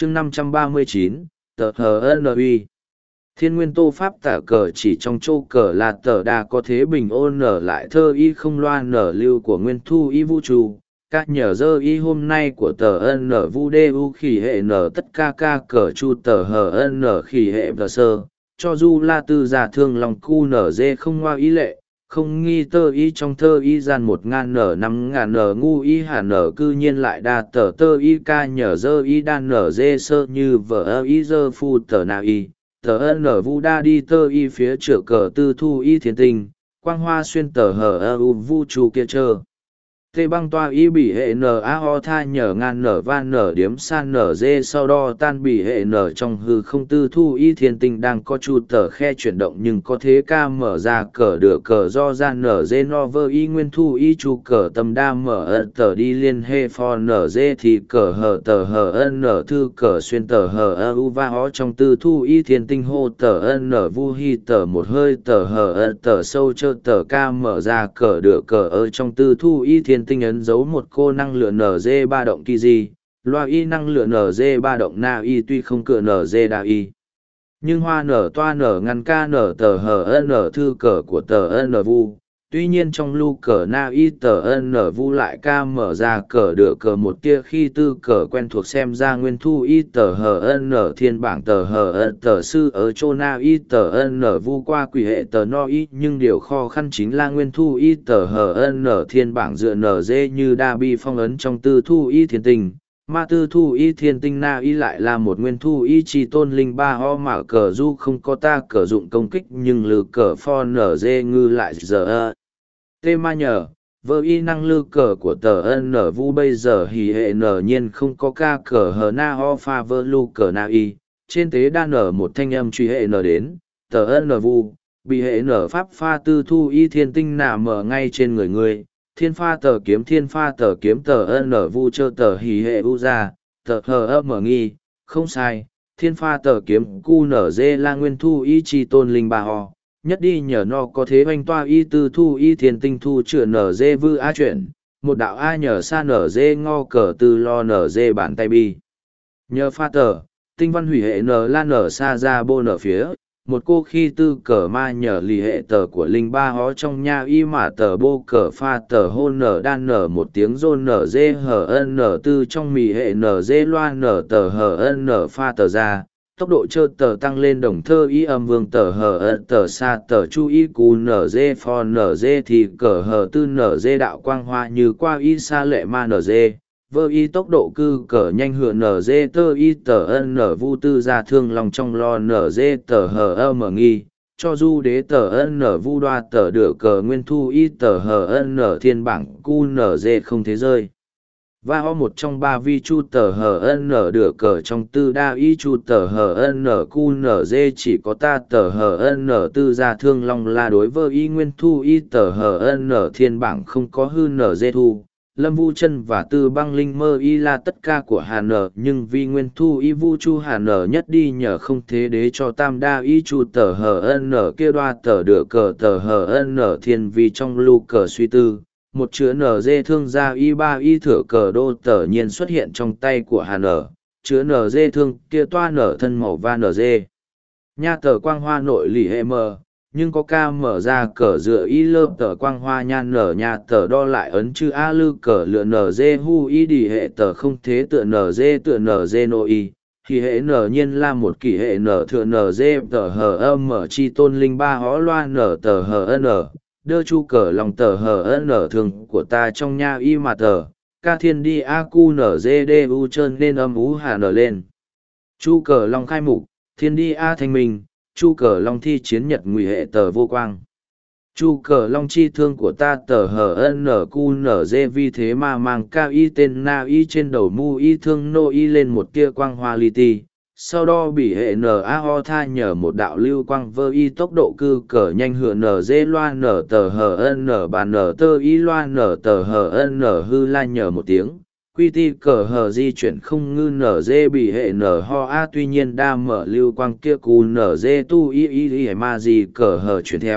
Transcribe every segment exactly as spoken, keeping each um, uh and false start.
chương năm trăm ba mươi chín, tờ hờ en uy. Thiên nguyên tô pháp tả cờ chỉ trong châu cờ là tờ đa có thế bình ôn nở lại thơ y không loa nở lưu của nguyên thu y vũ trụ. Các nhờ dơ y hôm nay của tờ ân nở vu đê u khỉ hệ nở tất ca ca cờ chu tờ hờ ân nở khỉ hệ vờ sơ. Cho du la tư giả thương lòng cu nở dê không ngoa ý lệ, không nghi tơ y trong thơ y gian một ngàn nở năm ngàn nở ngu y hà nở cư nhiên lại đa tờ tơ y ca nhờ dơ y đan nở dê sơ như vợ ơ y dơ phu tờ nào y tờ ân nở vu đa đi tơ y phía trước cờ tư thu y thiên tinh quang hoa xuyên tờ hờ ơ u vu chu kia chơ tê băng toa y bị hệ nở a ho tha nhờ ngàn nở van nở điếm san nở dê sau đó tan bị hệ nở trong hư không tư thu y thiên tinh đang có chu tờ khe chuyển động nhưng có thế ca mở ra cờ được cờ do gian nở dê no vơ y nguyên thu y chu cờ tâm đa mở ẩn tờ đi liên hệ for nở dê thì cờ hờ tờ hờ ân nở thư cờ xuyên tờ hờ ơ u va ho trong tư thu y thiên tinh hô tờ ân nở vu hi tờ một hơi tờ hờ ân tờ sâu chơ tờ ca mở ra cờ được cờ ở trong tư thu y thiên tinh ấn dấu một cô năng lượng en giê ba động kỳ gì, loa y năng lượng en giê ba động na y tuy không cửa en giê đa y. Nhưng hoa nở toa nở ngăn ca nở tờ hờ nở thư cờ của tờ n vu, tuy nhiên trong lưu cờ na y tờ n vu lại ca mở ra cờ được cờ một tia khi tư cờ quen thuộc xem ra nguyên thu y tờ hờ nở thiên bảng tờ hờ tờ sư ở chỗ na y tờ n vu qua quỷ hệ tờ no y nhưng điều khó khăn chính là nguyên thu y tờ hờ nở thiên bảng dựa nở dê như đa bi phong ấn trong tư thu y thiên tình. Ma tư thu y thiên tinh na y lại là một nguyên thu y chi tôn linh ba ho mà cờ du không có ta cờ dụng công kích nhưng lư cờ pho nở dê ngư lại giờ ơ. Tê ma nhờ, vơ y năng lư cờ của tờ n vu bây giờ hì hệ nở nhiên không có ca cờ hờ na ho pha vơ lu cờ na y, trên tế đa nở một thanh âm truy hệ nở đến, tờ n vu, bị hệ nở pháp pha tư thu y thiên tinh nạ mở ngay trên người người. Thiên pha tờ kiếm thiên pha tờ kiếm tờ n vu chơ tờ hì hệ u ra, tờ hờ ơ mở nghi, không sai, thiên pha tờ kiếm cu nở dê la nguyên thu y chi tôn linh ba ho, nhất đi nhờ no có thế oanh toa y tư thu y thiên tinh thu chữa nở dê vư a chuyển, một đạo a nhờ sa nở dê ngo cờ tư lo nở dê bản tay bi. Nhờ pha tờ, tinh văn hủy hệ nở la nở sa ra bô nở phía. Một cô khi tư cờ ma nhờ lì hệ tờ của linh ba hó trong nha y mà tờ bô cờ pha tờ hôn nở đan nở một tiếng rôn nở dê hờ ân nở tư trong mì hệ nở dê loa nở tờ hờ ân nở pha tờ ra, tốc độ chơ tờ tăng lên đồng thơ y âm vương tờ hờ ân tờ xa tờ chu y cù nở dê phò nở dê thì cờ hờ tư nở dê đạo quang hoa như qua y sa lệ ma nở dê. Vơ y tốc độ cư cờ nhanh hựa nở dê tơ y tờ ân nở vu tư ra thương lòng trong lo nở dê tờ hờ ơ mở nghi, cho du đế tờ ân nở vu đoa tờ đửa cờ nguyên thu y tờ hờ ân nở thiên bảng cu nở dê không thế rơi. Và ho một trong ba vi chu tờ hờ ân nở đửa cờ trong tư đa y chu tờ hờ ân nở cu nở dê chỉ có ta tờ hờ ân nở tư ra thương lòng là đối vơ y nguyên thu y tờ hờ ân nở thiên bảng không có hư nở dê thu. Lâm Vu Chân và Tư Băng Linh mơ y là tất ca của Hà Nở nhưng vì nguyên thu y vu chu Hà Nở nhất đi nhờ không thế đế cho tam đa y chu tờ hờ ân nở kia đoa tờ đửa cờ tờ hờ ân nở thiên vì trong lưu cờ suy tư. Một chữ nở dê thương ra y ba y thửa cờ đô tờ nhiên xuất hiện trong tay của Hà Nở, chữ nở dê thương kia toa nở thân màu va nở dê. Nha tờ quang hoa nội lì hệ mờ. Nhưng có ca mở ra cờ dựa y lơ tờ quang hoa nhan nở nhà tờ đo lại ấn chư a lư cờ lựa nở dê hu y đi hệ tờ không thế tựa nở dê tựa nở dê nô y thì hệ nở nhiên là một kỷ hệ nở thựa nở dê tờ hờ âm mở chi tôn linh ba hó loa nở tờ hờ n đơ chu cờ lòng tờ hờ n thường của ta trong nha y mà tờ ca thiên đi a cu nở dê đê u trơn nên âm ú hà nở lên chu cờ lòng khai mục thiên đi a thanh minh chu cờ long thi chiến nhật ngụy hệ tờ vô quang chu cờ long chi thương của ta tờ hờ n cu nở dê vi thế mà mang ca y tên na y trên đầu mu y thương nô y lên một tia quang hoa li ti sau đó bị hệ n a ho tha nhờ một đạo lưu quang vơ y tốc độ cư cờ nhanh hựa n dê loa n tờ hờ n bà n tơ y loa n tờ hờ n hư la nhờ một tiếng quy ti cờ hờ di chuyển không ngư nở dê bị hệ nở ho a tuy nhiên đa mở lưu quang kia cù nở dê tu y y y ma gì cờ hờ chuyển theo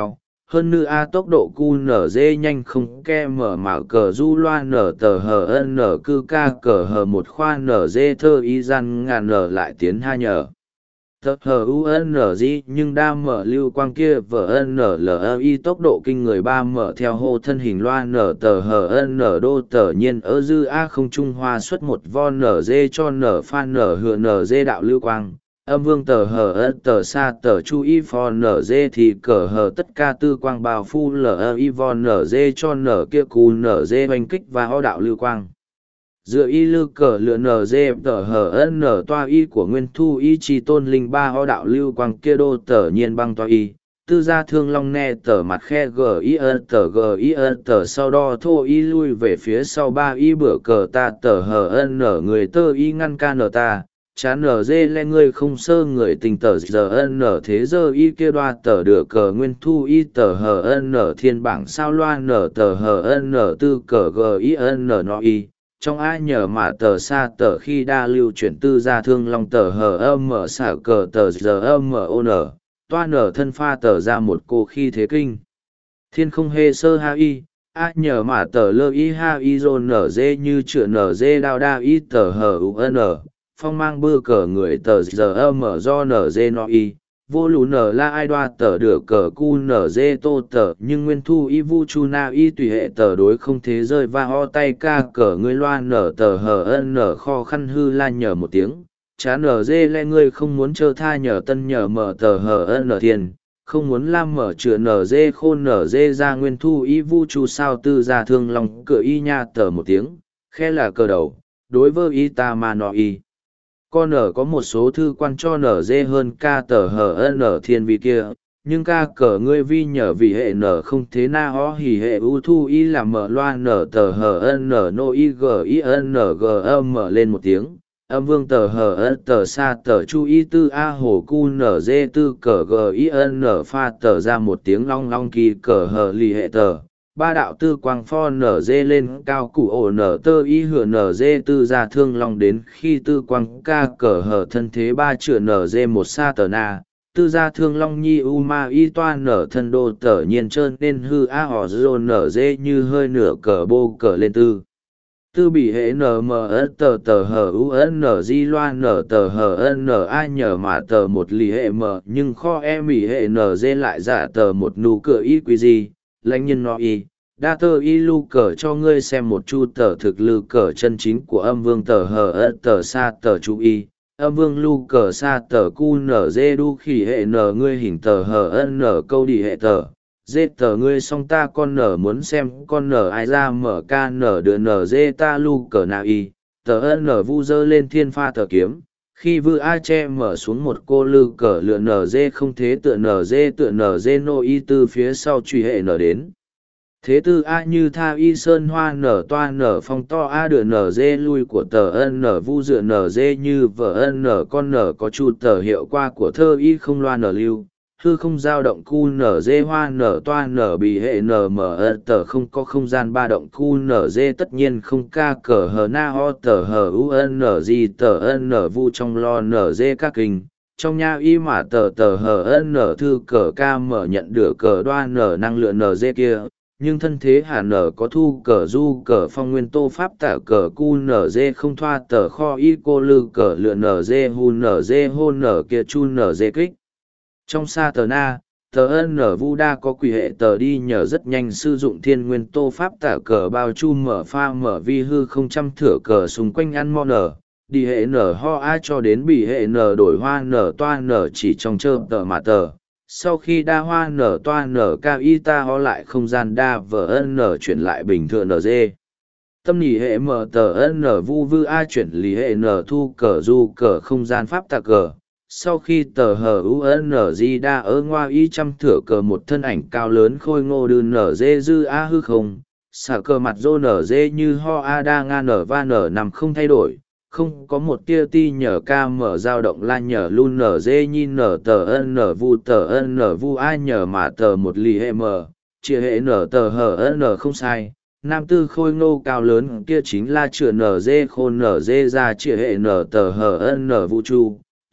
hơn nữa a tốc độ cu nở dê nhanh không ke mở mạo cờ du loa nở tờ hờ nở cư ca cờ hờ một khoa nở dê thơ y gian ngàn nở lại tiến hai nhờ tờ hờ u n g nhưng đa mở lưu quang kia vờ n l i tốc độ kinh người ba mở theo hô thân hình loa nở tờ hờ n đô tờ nhiên ở dư a không trung hoa xuất một vo nở dê cho nở pha nở hựa nở dê đạo lưu quang âm vương tờ hờ ân tờ xa tờ chu y phò nở dê thì cờ hờ tất ca tư quang bào phu lờ y vò nở dê cho nở kia cù nở dê oanh kích và ho đạo lưu quang dựa y lư cờ lựa nở dê tờ hờ ân nở toa y của nguyên thu y chi tôn linh ba ho đạo lưu quang kia đô tờ nhiên băng toa y tư gia thương long ne tờ mặt khe g i ân tờ g i ân tờ sau đo thô y lui về phía sau ba y bửa cờ ta tờ hờ ân nở người tơ y ngăn ca nở ta chán nở dê le ngươi không sơ người tình tờ giờ ân nở thế giờ y kia đoa tờ được cờ nguyên thu y tờ hờ ân nở thiên bảng sao loa nở tờ hờ ân nở tư cờ g i ân nở no y trong ai nhờ mà tờ xa tờ khi đa lưu chuyển tư ra thương long tờ hờ âm mở xả cờ tờ giờ âm mở ô nở toa nở thân pha tờ ra một cô khi thế kinh thiên không hê sơ ha y a nhờ mà tờ lơ y ha y dô nở dê như chữa nở dê đao đa y tờ hờ u n phong mang bơ cờ người tờ giờ âm mở do nở dê no y vô lù nở la ai đoa tờ được cờ cu nở dê tô tờ nhưng nguyên thu y vu chu na y tùy hệ tờ đối không thế rơi va ho tay ca cờ ngươi loa nở tờ hờ ân nở kho khăn hư la nhờ một tiếng chá nở dê le ngươi không muốn trơ tha nhờ tân nhờ mở tờ hờ ân nở thiền không muốn lam mở chữa nở dê khôn nở dê ra nguyên thu y vu chu sao tư ra thương lòng cửa y nha tờ một tiếng khe là cờ đầu đối với y ta ma no y con nở có một số thư quan cho nở dê hơn ca tờ hờ nở thiên vi kia nhưng ca cờ ngươi vi nhờ vì hệ nở không thế na ho hỉ hệ u thu y làm mở loa nở tờ hờ nở no y g i n g âm mở lên một tiếng âm vương tờ hờ tờ xa tờ chu y tư a hồ cu nở dê tư cờ g i n pha tờ ra một tiếng long long kỳ cờ hờ lì hệ tờ ba đạo tư quang pho nở dê lên cao cụ ổ nở tơ y hửa nở dê tư ra thương long đến khi tư quang ca cờ hở thân thế ba chữa nở dê một sa tờ na tư ra thương long nhi u ma y toa nở thân đô tờ nhiên trơn nên hư a hò dô nở dê như hơi nửa cờ bô cờ lên tư tư bị hệ nở mờ ớt tờ tờ hờ u ấn nở di loa nở tờ hờ ân nở ai nhờ mà tờ một lì hệ mờ nhưng kho e mỉ hệ nở dê lại giả tờ một nụ cửa y quý gì lãnh nhân no y đa tơ y lu cờ cho ngươi xem một chu tờ thực lư cờ chân chính của âm vương tờ hờ ớt tờ sa tờ chu y âm vương lu cờ sa tờ cu nở dê đu khỉ hệ nở ngươi hình tờ hờ ân nở câu đi hệ tờ dê tờ ngươi song ta con nở muốn xem con nở ai ra mở ca nở đưa nở dê ta lu cờ na y tờ ân nở vu dơ lên thiên pha tờ kiếm khi vư a che mở xuống một cô lư cờ lựa nở dê không thế tựa nở dê tựa nở dê nô y từ phía sau truy hệ nở đến thế tư a như tha y sơn hoa nở toa nở phong to a đưa nở dê lui của tờ ân nở vu dựa nở dê như vợ ân nở con nở có chu tờ hiệu qua của thơ y không loa nở lưu hư không dao động cu nở dê hoa nở toa nở bị hệ nở mở ân tờ không có không gian ba động cu nở dê tất nhiên không ca cờ hờ na ho tờ hờ u ân nở gì tờ ân nở vu trong lo nở dê các kinh trong nha y mà tờ tờ hờ ân nở thư cờ ca mở nhận được cờ đoa nở năng lượng nở dê kia nhưng thân thế hà nở có thu cờ du cờ phong nguyên tô pháp tả cờ cu nở dê không thoa tờ kho y cô lư cờ lựa nở dê hu nở dê hôn nở kia chu nở dê kích trong xa tờ na tờ ân nở vu đa có quỷ hệ tờ đi nhờ rất nhanh sử dụng thiên nguyên tô pháp tả cờ bao chu mở pha mở vi hư không trăm thửa cờ xung quanh ăn mo nở đi hệ nở ho a cho đến bị hệ nở đổi hoa nở toa nở chỉ trong chơ tờ mà tờ sau khi đa hoa nở toa nở cao y ta ho lại không gian đa vờ ân nở chuyển lại bình thường nở dê tâm nhị hệ mở tờ ân nở vu vư a chuyển lý hệ nở thu cờ du cờ không gian pháp tạc cờ sau khi tờ hờ u ân nở di đa ở ngoa y trăm thửa cờ một thân ảnh cao lớn khôi ngô đư nở dê dư a hư không xả cờ mặt dô nở dê như ho a đa nga nở va nở nằm không thay đổi không có một tia ti nhờ ca mở dao động la nhờ luôn nở dê nhìn nở tờ ân nở vu tờ ân nở vu ai nhờ mà tờ một lì hệ mở chia hệ nở tờ hờ ân nở không sai nam tư khôi ngô cao lớn kia chính là chữa nở dê khôn nở dê ra chia hệ nở tờ hờ ân nở vu chu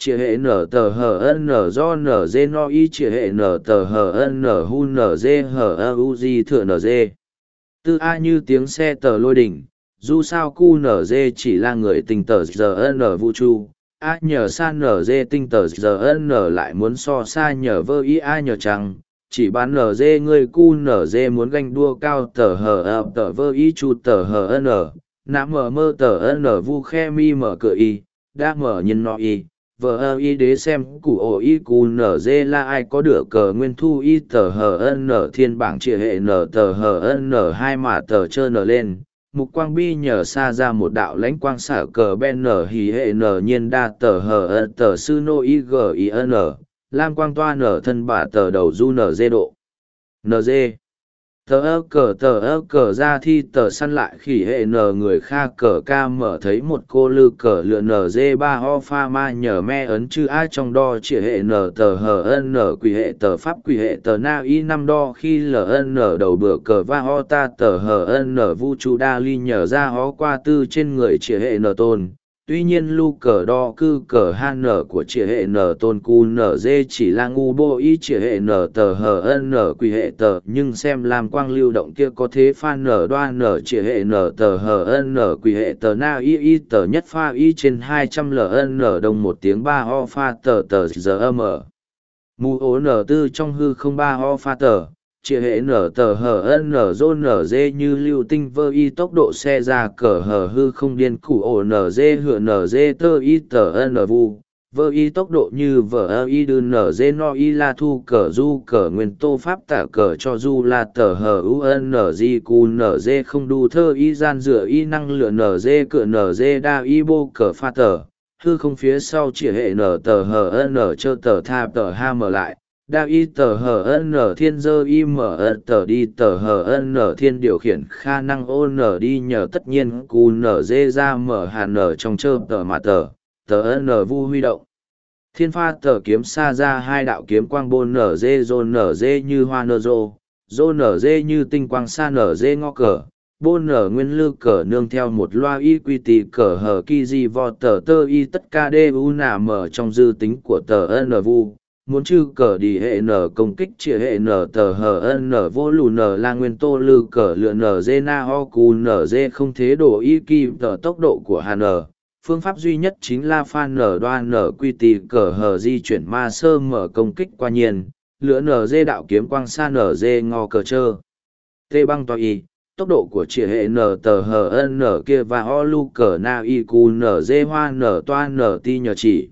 chia hệ nở tờ hờ n do n dê no y chia hệ nở tờ hờ n hu n dê hờ ơ u di thừa n dê. Tư A như tiếng xe tờ lôi đỉnh, dù sao cu n dê chỉ là người tình tờ giờ n vũ tru. A nhờ xa n dê tinh tờ giờ n lại muốn so xa nhờ vơ y A nhờ chẳng, chỉ bán n dê người cu n dê muốn ganh đua cao tờ hờ ơ tờ vơ y chu tờ hờ n, nã mở mơ tờ n vu khe mi mở cửa y, đã mở nhân nọ y, vợ ơ y đế xem củ ổ y cu n dê là ai có được cờ nguyên thu y tờ hờ n thiên bảng trịa hệ n tờ hờ n hai mà tờ chơ n lên. Mục quang bi nhờ xa ra một đạo lãnh quang xả cờ ben nở hì hệ nở nhiên đa tờ hờ ân tờ sư nô y g i n lam quang toa nở thân bả tờ đầu du nở dê độ nở dê tờ ơ cờ tờ ơ cờ ra thi tờ săn lại khỉ hệ nở người kha cờ ca mở thấy một cô lư cờ lựa nở dê ba ho pha ma nhờ me ấn chư ai trong đo chỉ hệ nở tờ hờ ân nở quỷ hệ tờ pháp quỷ hệ tờ na y năm đo khi ln nở đầu bữa cờ va ho ta tờ hờ ân nở vu chu đa ly nhờ ra ho qua tư trên người chỉ hệ nở tôn. Tuy nhiên lu cờ đo cư cờ han nở của chỉ hệ nở tôn cu nở dê chỉ là ngu bô y chỉ hệ nở tờ hờ ân nở quỷ hệ tờ nhưng xem làm quang lưu động kia có thế pha nở đoa nở chỉ hệ nở tờ hờ ân nở quỷ hệ tờ na y y tờ nhất pha y trên hai trăm ln đồng một tiếng ba ho pha tờ tờ giờ âm ở mù ố nở tư trong hư không ba ho pha tờ chỉ hệ nở tờ hờ n dô nở dê như lưu tinh vơ y tốc độ xe ra cờ hờ hư không điên củ ổ nở dê hựa nở dê tơ y tờ n vu vơ y tốc độ như vờ ơ y đư nở dê no y la thu cờ du cờ nguyên tô pháp tả cờ cho du la tờ hờ u n di cu nở dê không đu thơ y gian dựa y năng lựa nở dê cựa nở dê đa y bô cờ pha tờ hư không phía sau chỉ hệ nở tờ hờ n chơ tờ tha tờ ha mở lại đa y tờ hờ n thiên dơ y mở tờ đi tờ hờ n thiên điều khiển khả năng ô n đi nhờ tất nhiên cù n dê ra mở hà n trong chơ tờ mà tờ tờ n vu huy động thiên pha tờ kiếm xa ra hai đạo kiếm quang bôn n dê dô n dê như hoa nơ rô dô n dê như tinh quang xa n dê ngõ cờ bôn n nguyên lư cờ nương theo một loa y quy tì cờ hờ ki di vo tờ tơ y tất ca đê u nà mở trong dư tính của tờ n vu muốn chư cờ đi hệ nở công kích chia hệ nở tờ hờ n vô lù nở là nguyên tô lư cờ lựa nở dê na ho cù nở dê không thế đổ y kỳ tờ tốc độ của hà nở phương pháp duy nhất chính là pha nở đoa nở quy tì cờ hờ di chuyển ma sơ mở công kích qua nhiên lựa nở dê đạo kiếm quang xa nở dê ngò cờ chơ tê băng toa y tốc độ của chia hệ nở tờ hờ n kia và ho lu cờ na y cù nở dê hoa nở toa nở ti nhờ chỉ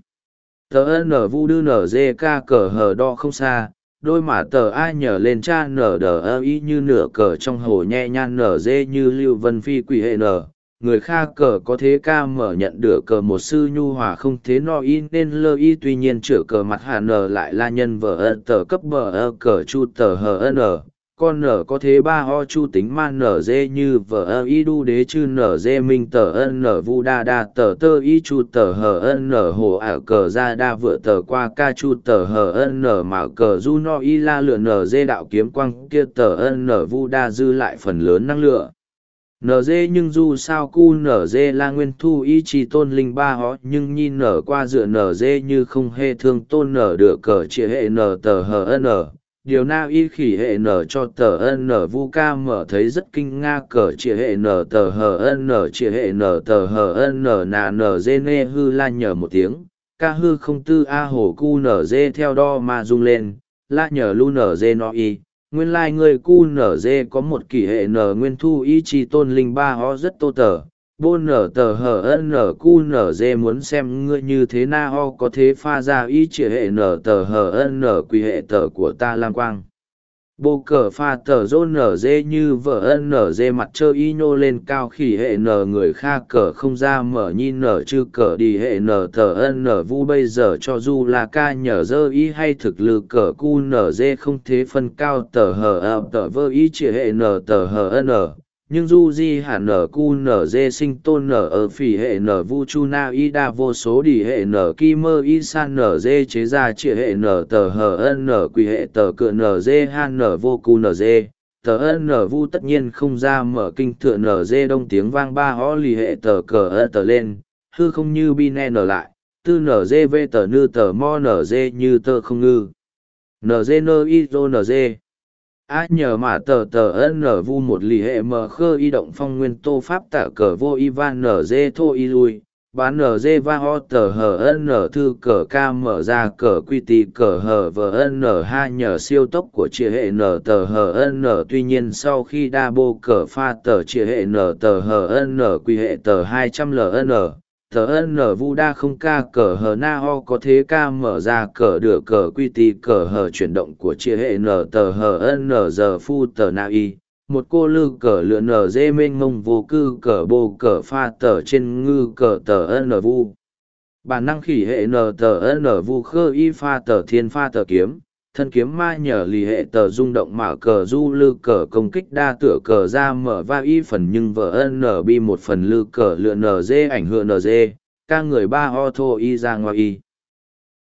tờ n vu đư nở dê ca cờ hờ đo không xa đôi mà tờ ai nhờ lên cha nở đờ ơ y như nửa cờ trong hồ nhẹ nhan nở dê như lưu vân phi quỷ hệ nở người kha cờ có thế ca mở nhận được cờ một sư nhu hòa không thế no y nên lơ y tuy nhiên chữa cờ mặt hà nở lại là nhân vợ ơ tờ cấp bờ ơ cờ chu tờ hờ n con nở có thế ba ho chu tính man nở dê như vợ ơ y đu đế chư nở dê minh tờ ân nở vu đa đa tờ tơ y chu tờ hờ ân nở hồ ả cờ ra đa vựa tờ qua ca chu tờ hờ ân nở mà cờ du no y la lựa nở dê đạo kiếm quang kia tờ ân nở vu đa dư lại phần lớn năng lượng nở dê nhưng dù sao cu nở dê là nguyên thu y chỉ tôn linh ba ho nhưng nhìn nở qua dựa nở dê như không hề thương tôn nở được cờ chia hệ nở tờ hờ n điều na y khỉ hệ nở cho tờ n vu ca mở thấy rất kinh nga cờ chia hệ nở tờ hờ n chia hệ nở tờ hờ n nà nở dê nê hư la nhờ một tiếng ca hư không tư a hồ cu nở dê theo đo mà rung lên la nhờ lu nở dê no y nguyên lai người cu nở dê có một kỷ hệ nở nguyên thu y chi tôn linh ba ho rất tô tờ bôn nở tờ hờ n cu nở dê muốn xem ngươi như thế na ho có thế pha ra y chỉ hệ nở tờ hờ n quỷ hệ tờ của ta lam quang bô cờ pha tờ dô nở dê như vợ nở dê mặt trơ y nhô lên cao khỉ hệ nở người kha cờ không ra mở nhìn nở chư cờ đi hệ nở tờ n vu bây giờ cho dù là ca nhờ dơ y hay thực lư cờ cu nở dê không thế phân cao tờ hờ tờ vơ y chỉ hệ nở tờ hờ n nhưng du di hẳn nở cu nở dê sinh tôn nở ở phỉ hệ nở vu chu na y đa vô số đi hệ nở ki mơ y san nở dê chế ra chỉ hệ nở tờ hờ nở quỷ hệ tờ cựa nở dê han nở vô cu nở dê tờ nở vu tất nhiên không ra mở kinh thựa nở dê đông tiếng vang ba ho lì hệ tờ cờ ơ tờ lên hư không như bi ne nở lại tư nở dê vê tờ nư tờ mo nở dê như tơ không ngư. Nở dê nơ y rô nở dê. A nhờ mà tờ tờ ân nở vu một lì hệ mờ khơ y động phong nguyên tô pháp tạ cờ vô y van nở dê thô y lui. Bán nở dê va ho tờ hờ ân nở thư cờ ca mở ra cờ quy tì cờ hờ vờ ân nở ha nhờ siêu tốc của chia hệ nở tờ hờ ân nở. Tuy nhiên sau khi đa bô cờ pha tờ chia hệ nở tờ hờ ân nở quy hệ tờ hai trăm ln tờ ân nở vu đa không ca cờ hờ na ho có thế ca mở ra cờ đưa cờ quy tì cờ hờ chuyển động của chia hệ nở tờ hờ ân nở giờ phu tờ na y. Một cô lư cờ lựa nở dê mênh mông vô cư cờ bô cờ pha tờ trên ngư cờ tờ n vu. Bản năng khỉ hệ n tờ n vu khơ y pha tờ thiên pha tờ kiếm, thân kiếm ma nhờ lì hệ tờ rung động mở cờ du lư cờ công kích đa tựa cờ ra mở va y phần nhưng vợ n bi một phần lư cờ lựa nở dê ảnh hưởng nở dê, ca người ba ho thô y ra ngoài y.